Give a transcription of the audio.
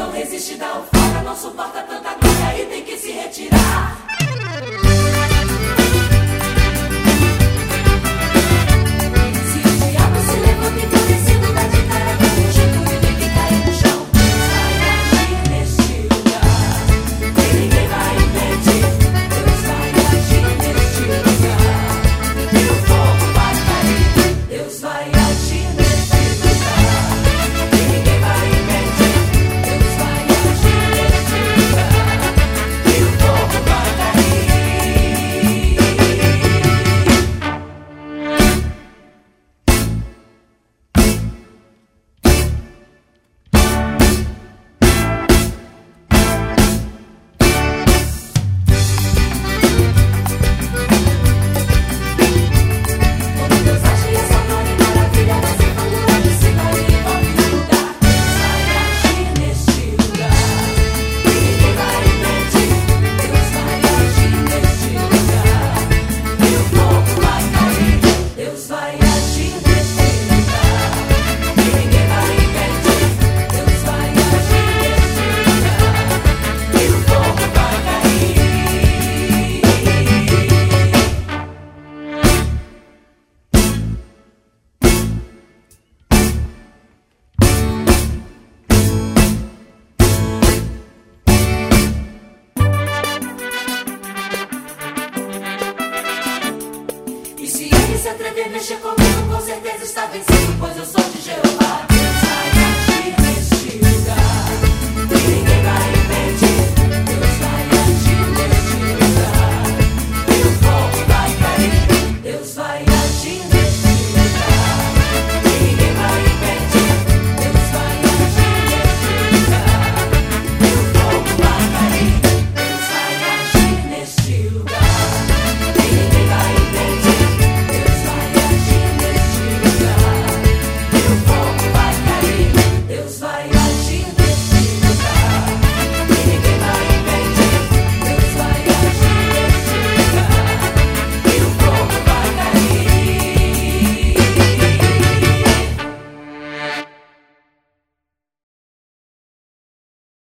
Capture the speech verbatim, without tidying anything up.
não resiste, dá o fora, não suporta tanta glória e tem que se retirar. Se o diabo se levanta enfurecido, dá de cara com o Chico e tem que cair no chão. Deus vai agir neste lugar e ninguém vai impedir. Deus vai agir neste lugar e o fogo vai cair. Deus vai agir neste lugar e ninguém vai impedir. Deus vai agir neste lugar e o fogo vai cair. Quando Deus age, essa glória e maravilha desce fogo lá de cima e envolve o lugar. Deus vai agir neste lugar e ninguém vai impedir. Deus vai agir neste lugar e o fogo vai cair. Deus vai agir neste lugar e ninguém vai impedir. Deus vai agir neste lugar e o fogo vai cair. E se ele se atrever a mexer comigo, com certeza está vencido, pois eu sou de